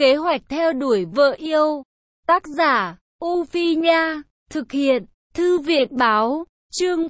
Kế hoạch theo đuổi vợ yêu. Tác giả, U Phi Nha. Thực hiện, Thư viện Báo. Chương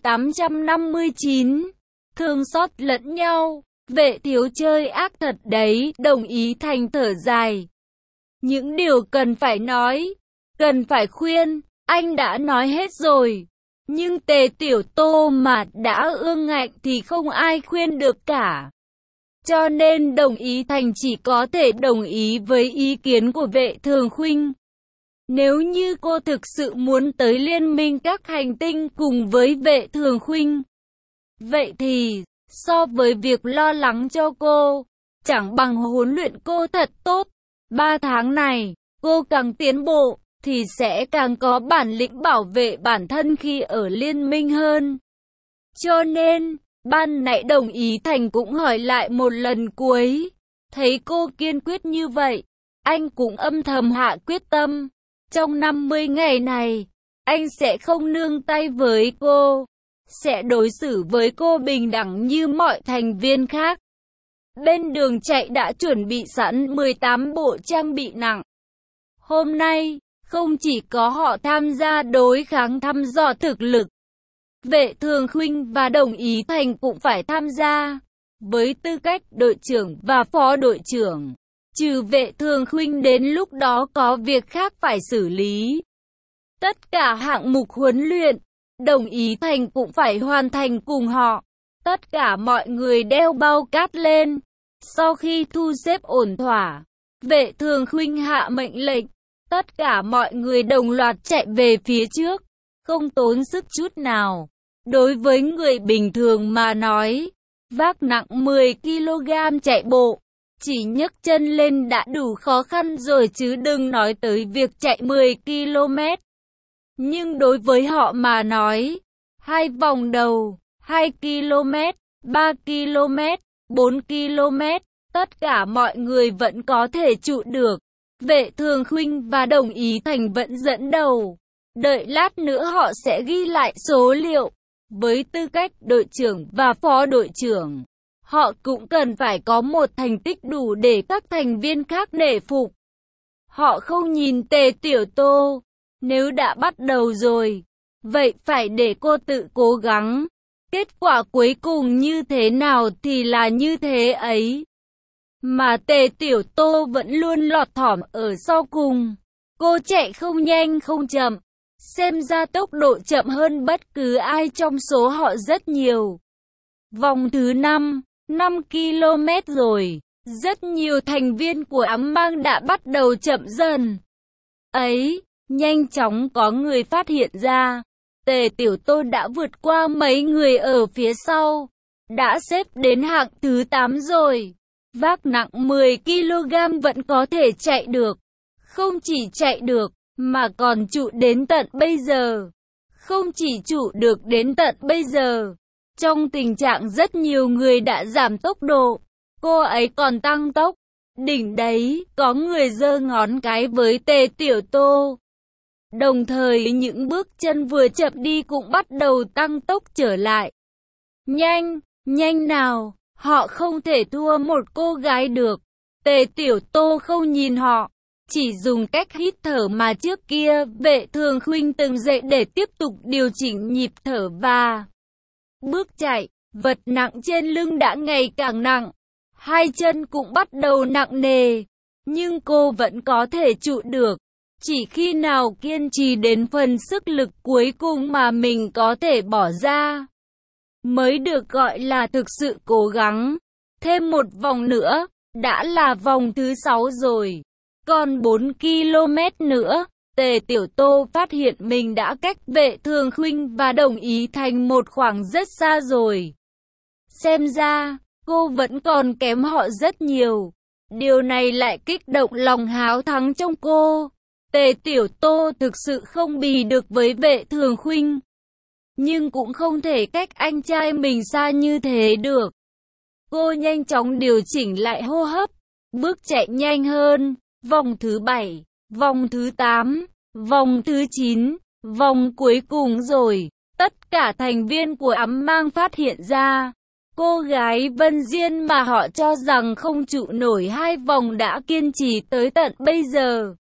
859. Thương xót lẫn nhau. Vệ thiếu chơi ác thật đấy. Đồng ý Thành thở dài. Những điều cần phải nói, cần phải khuyên, anh đã nói hết rồi. Nhưng Tề Tiểu Tô mà đã ương ngạnh thì không ai khuyên được cả. Cho nên đồng ý Thành chỉ có thể đồng ý với ý kiến của Vệ Thường Khuynh. Nếu như cô thực sự muốn tới liên minh các hành tinh cùng với Vệ Thường Khuynh, vậy thì, so với việc lo lắng cho cô, chẳng bằng huấn luyện cô thật tốt. 3 tháng này, cô càng tiến bộ, thì sẽ càng có bản lĩnh bảo vệ bản thân khi ở liên minh hơn. Cho nên, ban nãy đồng ý Thành cũng hỏi lại một lần cuối. Thấy cô kiên quyết như vậy, anh cũng âm thầm hạ quyết tâm. Trong 50 ngày này, anh sẽ không nương tay với cô, sẽ đối xử với cô bình đẳng như mọi thành viên khác. Bên đường chạy đã chuẩn bị sẵn 18 bộ trang bị nặng. Hôm nay, không chỉ có họ tham gia đối kháng thăm dò thực lực, Vệ Thường Khuynh và đồng ý Thành cũng phải tham gia, với tư cách đội trưởng và phó đội trưởng. Trừ Vệ Thường Khuynh đến lúc đó có việc khác phải xử lý. Tất cả hạng mục huấn luyện, đồng ý Thành cũng phải hoàn thành cùng họ. Tất cả mọi người đeo bao cát lên. Sau khi thu xếp ổn thỏa, Vệ Thường Khuynh hạ mệnh lệnh. Tất cả mọi người đồng loạt chạy về phía trước, không tốn sức chút nào. Đối với người bình thường mà nói, vác nặng 10 kg chạy bộ, chỉ nhấc chân lên đã đủ khó khăn rồi chứ đừng nói tới việc chạy 10 km. Nhưng đối với họ mà nói, 2 vòng đầu, 2 km, 3 km, 4 km, tất cả mọi người vẫn có thể trụ được. Vệ Thường Khuynh và đồng ý Thành vẫn dẫn đầu. Đợi lát nữa họ sẽ ghi lại số liệu. Với tư cách đội trưởng và phó đội trưởng, họ cũng cần phải có một thành tích đủ để các thành viên khác nể phục. Họ không nhìn Tề Tiểu Tô. Nếu đã bắt đầu rồi, vậy phải để cô tự cố gắng. Kết quả cuối cùng như thế nào thì là như thế ấy. Mà Tề Tiểu Tô vẫn luôn lọt thỏm ở sau cùng. Cô chạy không nhanh không chậm, xem ra tốc độ chậm hơn bất cứ ai trong số họ rất nhiều. Vòng thứ 5, 5 km rồi, rất nhiều thành viên của ám mang đã bắt đầu chậm dần. Ấy, nhanh chóng có người phát hiện ra, Tề Tiểu Tô đã vượt qua mấy người ở phía sau, đã xếp đến hạng thứ 8 rồi. Vác nặng 10 kg vẫn có thể chạy được. Không chỉ chạy được, mà còn trụ đến tận bây giờ. Không chỉ trụ được đến tận bây giờ. Trong tình trạng rất nhiều người đã giảm tốc độ, cô ấy còn tăng tốc. Đỉnh đấy, có người giơ ngón cái với Tề Tiểu Tô. Đồng thời những bước chân vừa chậm đi cũng bắt đầu tăng tốc trở lại. Nhanh, nhanh nào! Họ không thể thua một cô gái được. Tề Tiểu Tô không nhìn họ, chỉ dùng cách hít thở mà trước kia Vệ Thường Khuynh từng dạy để tiếp tục điều chỉnh nhịp thở và bước chạy. Vật nặng trên lưng đã ngày càng nặng, hai chân cũng bắt đầu nặng nề, nhưng cô vẫn có thể trụ được. Chỉ khi nào kiên trì đến phần sức lực cuối cùng mà mình có thể bỏ ra, mới được gọi là thực sự cố gắng. Thêm một vòng nữa, đã là vòng thứ 6 rồi. Còn 4 km nữa, Tề Tiểu Tô phát hiện mình đã cách Vệ Thường Khuynh và đồng ý Thành một khoảng rất xa rồi. Xem ra, cô vẫn còn kém họ rất nhiều. Điều này lại kích động lòng háo thắng trong cô. Tề Tiểu Tô thực sự không bì được với Vệ Thường Khuynh, nhưng cũng không thể cách anh trai mình xa như thế được. Cô nhanh chóng điều chỉnh lại hô hấp, bước chạy nhanh hơn. Vòng thứ 7, vòng thứ 8, vòng thứ 9, vòng cuối cùng rồi. Tất cả thành viên của ám mang phát hiện ra, Cô gái Vân Diên mà họ cho rằng không trụ nổi 2 vòng đã kiên trì tới tận bây giờ.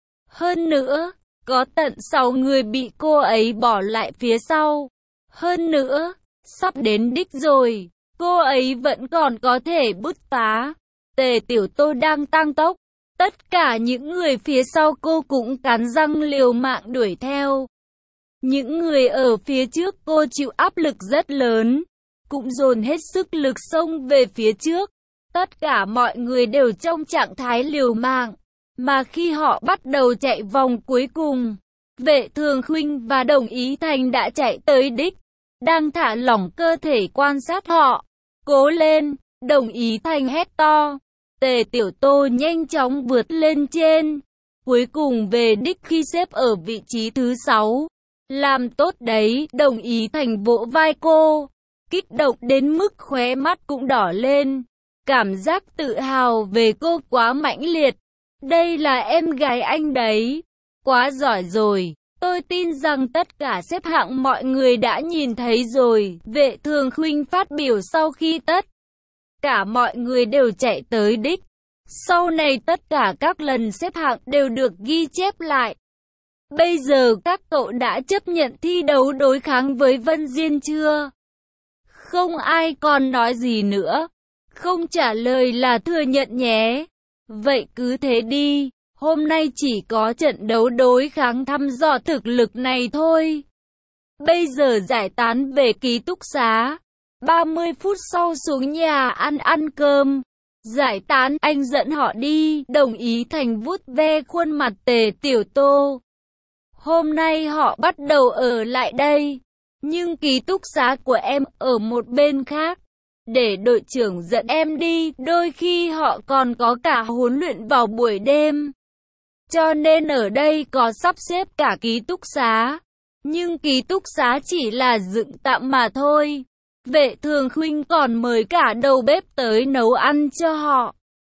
Hơn nữa, có tận 6 người bị cô ấy bỏ lại phía sau. Hơn nữa, sắp đến đích rồi, cô ấy vẫn còn có thể bứt phá. Tề Tiểu Tô đang tăng tốc. Tất cả những người phía sau cô cũng cắn răng liều mạng đuổi theo. Những người ở phía trước cô chịu áp lực rất lớn, cũng dồn hết sức lực xông về phía trước. Tất cả mọi người đều trong trạng thái liều mạng, mà khi họ bắt đầu chạy vòng cuối cùng, Vệ Thường Khuynh và Đồng Ý Thành đã chạy tới đích, đang thả lỏng cơ thể quan sát họ. Cố lên, Đồng Ý Thành hét to. Tề Tiểu Tô nhanh chóng vượt lên trên, cuối cùng về đích khi xếp ở vị trí thứ 6. Làm tốt đấy, Đồng Ý Thành vỗ vai cô, kích động đến mức khóe mắt cũng đỏ lên. Cảm giác tự hào về cô quá mãnh liệt. Đây là em gái anh đấy, quá giỏi rồi. Tôi tin rằng tất cả xếp hạng mọi người đã nhìn thấy rồi. Vệ Thường Khuynh phát biểu sau khi tất cả mọi người đều chạy tới đích. Sau này tất cả các lần xếp hạng đều được ghi chép lại. Bây giờ các cậu đã chấp nhận thi đấu đối kháng với Vân Diên chưa? Không ai còn nói gì nữa. Không trả lời là thừa nhận nhé. Vậy cứ thế đi. Hôm nay chỉ có trận đấu đối kháng thăm dò thực lực này thôi. Bây giờ giải tán về ký túc xá. 30 phút sau xuống nhà ăn cơm. Giải tán, anh dẫn họ đi. Đồng Ý Thành vuốt ve khuôn mặt Tề Tiểu Tô. Hôm nay họ bắt đầu ở lại đây, nhưng ký túc xá của em ở một bên khác. Để đội trưởng dẫn em đi, đôi khi họ còn có cả huấn luyện vào buổi đêm. Cho nên ở đây có sắp xếp cả ký túc xá. Nhưng ký túc xá chỉ là dựng tạm mà thôi. Vệ Thường Khuynh còn mời cả đầu bếp tới nấu ăn cho họ.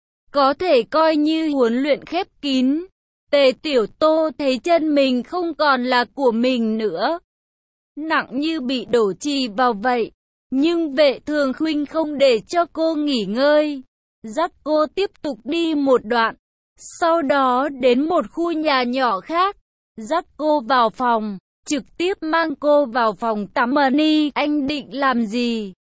Có thể coi như huấn luyện khép kín. Tề Tiểu Tô thấy chân mình không còn là của mình nữa. Nặng như bị đổ chì vào vậy. Nhưng Vệ Thường Khuynh không để cho cô nghỉ ngơi. Dắt cô tiếp tục đi một đoạn. Sau đó đến một khu nhà nhỏ khác. Dắt cô vào phòng. Trực tiếp mang cô vào phòng tắm. Đi, anh định làm gì?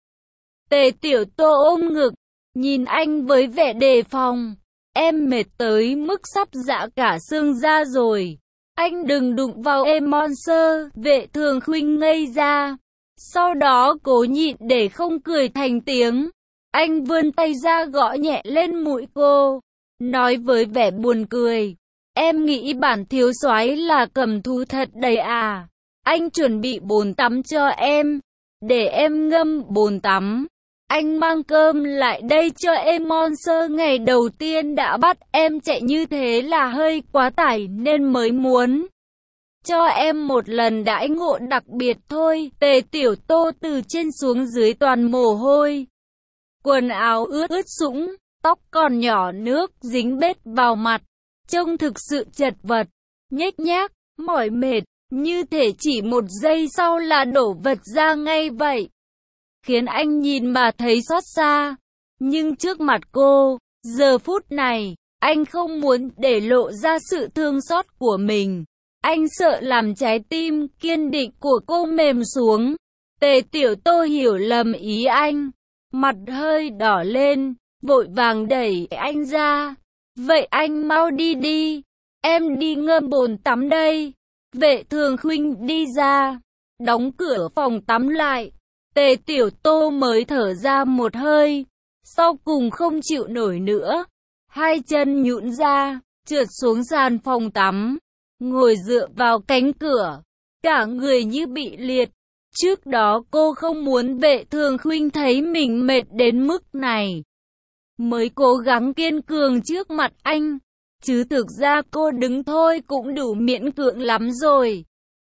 Tề Tiểu Tô ôm ngực, nhìn anh với vẻ đề phòng. Em mệt tới mức sắp rã cả xương ra rồi. Anh đừng đụng vào em monster. Vệ Thường Khuynh ngây ra. Sau đó cố nhịn để không cười thành tiếng. Anh vươn tay ra gõ nhẹ lên mũi cô, nói với vẻ buồn cười. Em nghĩ bản thiếu soái là cầm thú thật đấy à? Anh chuẩn bị bồn tắm cho em. Để em ngâm bồn tắm. Anh mang cơm lại đây cho em monster. Ngày đầu tiên đã bắt em chạy như thế là hơi quá tải nên mới muốn cho em một lần đãi ngộ đặc biệt thôi. Tề Tiểu Tô từ trên xuống dưới toàn mồ hôi. Quần áo ướt sũng, tóc còn nhỏ nước dính bết vào mặt. Trông thực sự chật vật, nhếch nhác, mỏi mệt, như thể chỉ một giây sau là đổ vật ra ngay vậy. Khiến anh nhìn mà thấy xót xa. Nhưng trước mặt cô, giờ phút này, anh không muốn để lộ ra sự thương xót của mình. Anh sợ làm trái tim kiên định của cô mềm xuống. Tề Tiểu Tô hiểu lầm ý anh. Mặt hơi đỏ lên, vội vàng đẩy anh ra. Vậy anh mau đi đi. Em đi ngâm bồn tắm đây. Vệ Thường Khuynh đi ra, đóng cửa phòng tắm lại. Tề Tiểu Tô mới thở ra một hơi. Sau cùng không chịu nổi nữa. Hai chân nhũn ra, trượt xuống sàn phòng tắm. Ngồi dựa vào cánh cửa. Cả người như bị liệt. Trước đó cô không muốn Vệ Thường Khuynh thấy mình mệt đến mức này. Mới cố gắng kiên cường trước mặt anh. Chứ thực ra cô đứng thôi cũng đủ miễn cưỡng lắm rồi.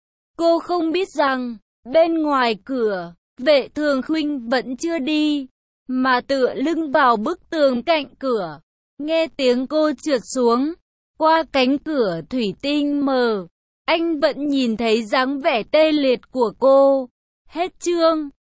Cô không biết rằng, bên ngoài cửa, Vệ Thường Khuynh vẫn chưa đi, mà tựa lưng vào bức tường cạnh cửa. Nghe tiếng cô trượt xuống, qua cánh cửa thủy tinh mờ, anh vẫn nhìn thấy dáng vẻ tê liệt của cô. Hết chương.